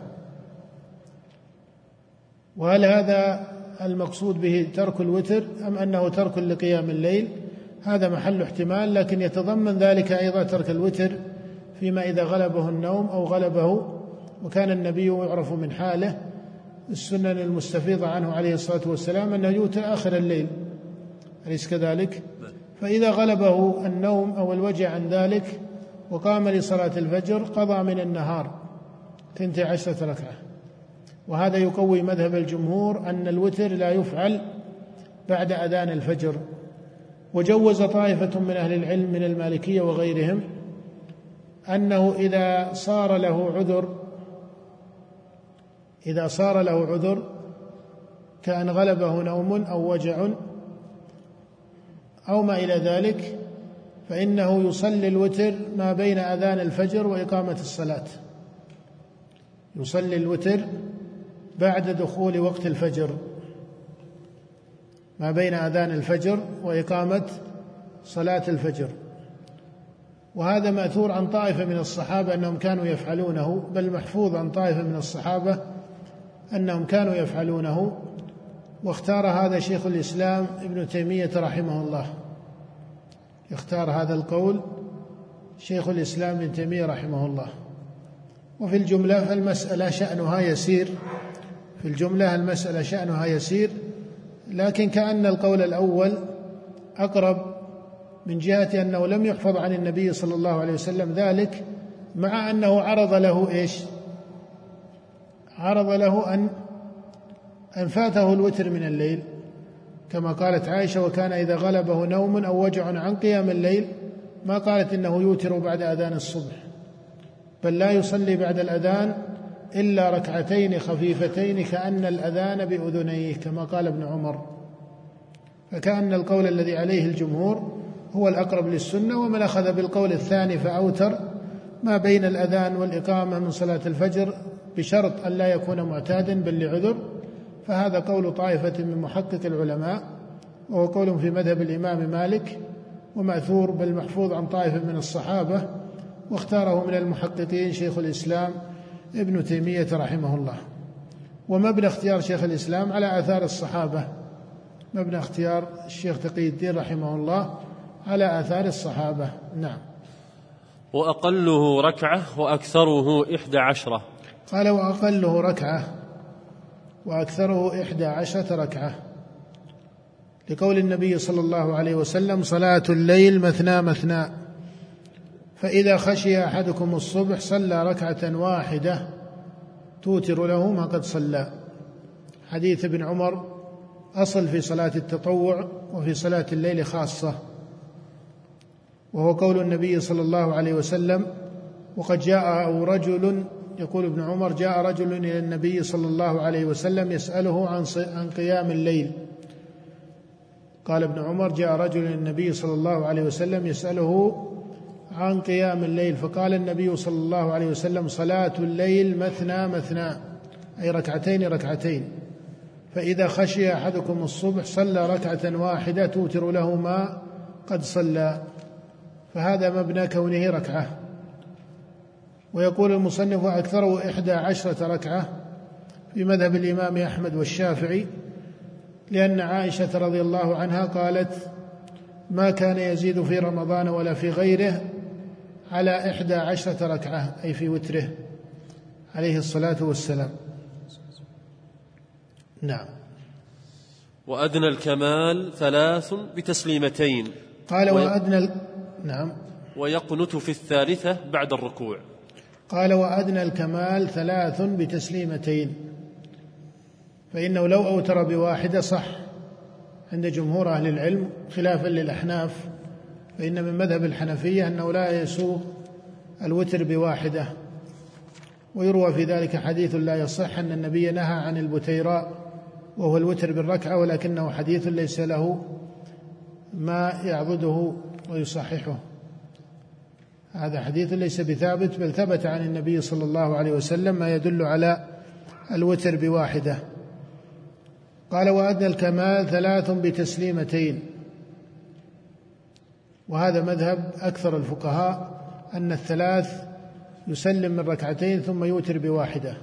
وهل هذا المقصود به ترك الوتر أم أنه ترك لقيام الليل؟ هذا محل احتمال، لكن يتضمن ذلك أيضا ترك الوتر فيما إذا غلبه النوم أو غلبه، وكان النبي يعرف من حاله السنن المستفيضة عنه عليه الصلاة والسلام أنه يوتر آخر الليل، أليس كذلك؟ فإذا غلبه النوم أو الوجع عن ذلك وقام لصلاة الفجر قضى من النهار ثنتي عشرة ركعة. وهذا يقوي مذهب الجمهور أن الوتر لا يفعل بعد أذان الفجر. وجوز طائفة من أهل العلم من المالكية وغيرهم أنه إذا صار له عذر إذا صار له عذر كأن غلبه نوم أو وجع أو ما إلى ذلك، فإنه يصلي الوتر ما بين أذان الفجر وإقامة الصلاة، يصلي الوتر بعد دخول وقت الفجر، ما بين أذان الفجر وإقامة صلاة الفجر. وهذا مأثور عن طائفة من الصحابة أنهم كانوا يفعلونه، بل محفوظ عن طائفة من الصحابة أنهم كانوا يفعلونه. واختار هذا شيخ الإسلام ابن تيمية رحمه الله، اختار هذا القول شيخ الإسلام ابن تيمية رحمه الله. وفي الجملة فالمسألة شأنها يسير، في الجملة المسألة شأنها يسير، لكن كأن القول الأول أقرب من جهة أنه لم يحفظ عن النبي صلى الله عليه وسلم ذلك، مع أنه عرض له إيش؟ عرض له أن أن فاته الوتر من الليل، كما قالت عائشة: وكان إذا غلبه نوم أو وجع عن قيام الليل، ما قالت إنه يوتر بعد أذان الصبح، بل لا يصلي بعد الأذان إلا ركعتين خفيفتين كأن الأذان بأذنيه، كما قال ابن عمر. فكأن القول الذي عليه الجمهور هو الأقرب للسنة، ومن أخذ بالقول الثاني فأوتر ما بين الأذان والإقامة من صلاة الفجر بشرط أن لا يكون معتادا بل لعذر، فهذا قول طائفة من محقق العلماء، وهو قول في مذهب الإمام مالك ومأثور بل محفوظ عن طائفة من الصحابة، واختاره من المحققين شيخ الإسلام ابن تيمية رحمه الله. ومبنى اختيار شيخ الإسلام على آثار الصحابة، مبنى اختيار الشيخ تقي الدين رحمه الله على آثار الصحابة. نعم. وأقله ركعة وأكثره إحدى عشرة. قال: وأقله ركعة وأكثره إحدى عشرة ركعة، لقول النبي صلى الله عليه وسلم: صلاة الليل مثنى مثنى، فإذا خشي أحدكم الصبح صلى ركعة واحدة توتر له ما قد صلى. حديث ابن عمر أصل في صلاة التطوع وفي صلاة الليل خاصة، وهو قول النبي صلى الله عليه وسلم: وقد جاء رجل، يقول ابن عمر: جاء رجل إلى النبي صلى الله عليه وسلم يسأله عن عن قيام الليل. قال ابن عمر: جاء رجل إلى النبي صلى الله عليه وسلم يسأله عن قيام الليل، فقال النبي صلى الله عليه وسلم: صلاة الليل مثنى مثنى، أي ركعتين ركعتين، فإذا خشي أحدكم الصبح صلى ركعة واحدة توتر له ما قد صلى. فهذا مبنى كونه ركعة. ويقول المصنف: أكثره إحدى عشرة ركعة في مذهب الإمام أحمد والشافعي، لأن عائشة رضي الله عنها قالت: ما كان يزيد في رمضان ولا في غيره على إحدى عشرة ركعة، أي في وتره عليه الصلاة والسلام. نعم. وأدنى الكمال ثلاث بتسليمتين. قال وي... وأدنى ال... نعم. ويقنت في الثالثة بعد الركوع. قال وأدنى الكمال ثلاث بتسليمتين، فإنه لو أوتر بواحدة صح عند جمهور أهل العلم، خلافا للأحناف، فإن من مذهب الحنفية أنه لا يسوغ الوتر بواحدة، ويروى في ذلك حديث لا يصح أن النبي نهى عن البتيراء وهو الوتر بالركعة، ولكنه حديث ليس له ما يعضده ويصححه. هذا حديث ليس بثابت، بل ثبت عن النبي صلى الله عليه وسلم ما يدل على الوتر بواحدة. قال وأدنى الكمال ثلاث بتسليمتين، وهذا مذهب أكثر الفقهاء أن الثلاث يسلم من ركعتين ثم يوتر بواحدة.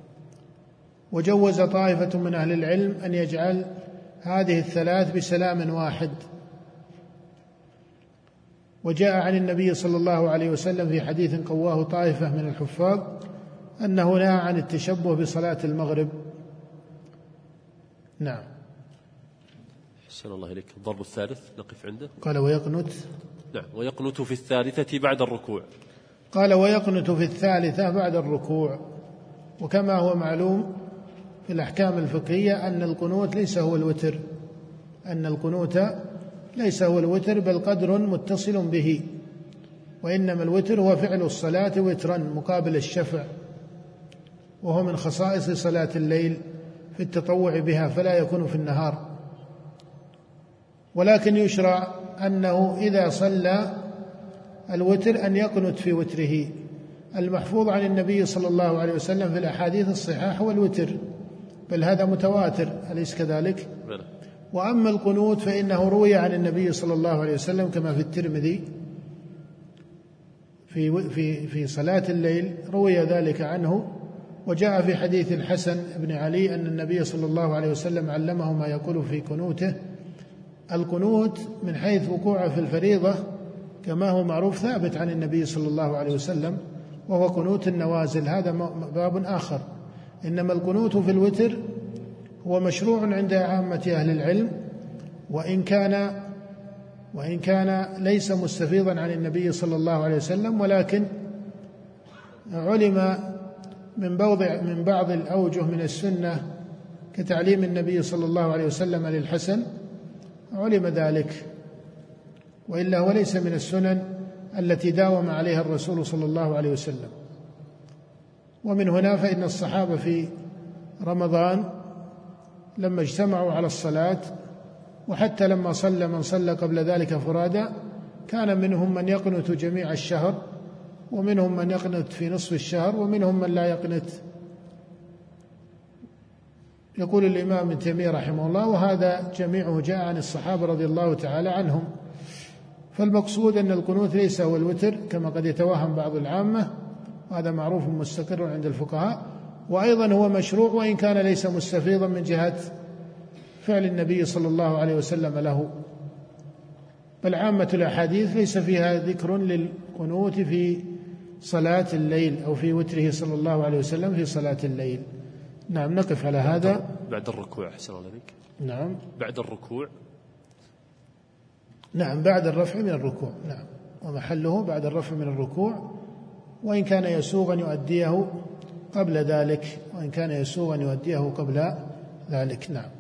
وجوز طائفة من أهل العلم أن يجعل هذه الثلاث بسلام واحد. وجاء عن النبي صلى الله عليه وسلم في حديث قواه طائفة من الحفاظ أنه نهى عن التشبه بصلاة المغرب. نعم. أحسن الله إليك. الضرب الثالث نقف عنده. قال ويقنت. نعم. ويقنت في الثالثة بعد الركوع. قال ويقنت في الثالثة بعد الركوع. وكما هو معلوم في الأحكام الفقهية أن القنوت ليس هو الوتر، أن القنوت ليس هو الوتر بل قدر متصل به، وإنما الوتر هو فعل الصلاة وترا مقابل الشفع، وهو من خصائص صلاة الليل في التطوع بها، فلا يكون في النهار. ولكن يشرع أنه إذا صلى الوتر أن يقنت في وتره. المحفوظ عن النبي صلى الله عليه وسلم في الأحاديث الصحاح هو الوتر، بل هذا متواتر، أليس كذلك؟ وأما القنوت فإنه روي عن النبي صلى الله عليه وسلم كما في الترمذي في في في صلاة الليل، روي ذلك عنه. وجاء في حديث الحسن بن علي أن النبي صلى الله عليه وسلم علمه ما يقول في قنوته. القنوت من حيث وقوعه في الفريضة كما هو معروف ثابت عن النبي صلى الله عليه وسلم، وهو قنوت النوازل، هذا باب آخر. إنما القنوت في الوتر هو مشروع عند عامة أهل العلم، وإن كان وإن كان ليس مستفيضا عن النبي صلى الله عليه وسلم، ولكن علم من بعض من بعض الأوجه من السنة كتعليم النبي صلى الله عليه وسلم للحسن، علم ذلك، وإلا هو ليس من السنن التي داوم عليها الرسول صلى الله عليه وسلم. ومن هنا فإن الصحابة في رمضان لما اجتمعوا على الصلاة، وحتى لما صلى من صلى قبل ذلك فرادا، كان منهم من يقنت جميع الشهر، ومنهم من يقنت في نصف الشهر، ومنهم من لا يقنت. يقول الإمام ابن تيمية رحمه الله: وهذا جميعه جاء عن الصحابة رضي الله تعالى عنهم. فالمقصود أن القنوت ليس هو الوتر كما قد يتوهم بعض العامة، وهذا معروف مستقر عند الفقهاء، وأيضا هو مشروع وإن كان ليس مستفيضا من جهة فعل النبي صلى الله عليه وسلم له. بل عامة الأحاديث ليس فيها ذكر للقنوت في صلاة الليل أو في وتره صلى الله عليه وسلم في صلاة الليل. نعم، نقف على هذا. بعد الركوع أحسن الله عليك. نعم، بعد الركوع. نعم، بعد الرفع من الركوع. نعم، ومحله بعد الرفع من الركوع، وإن كان يسوغ أن يؤديه قبل ذلك وإن كان يسوغ أن يؤديه قبل ذلك. نعم.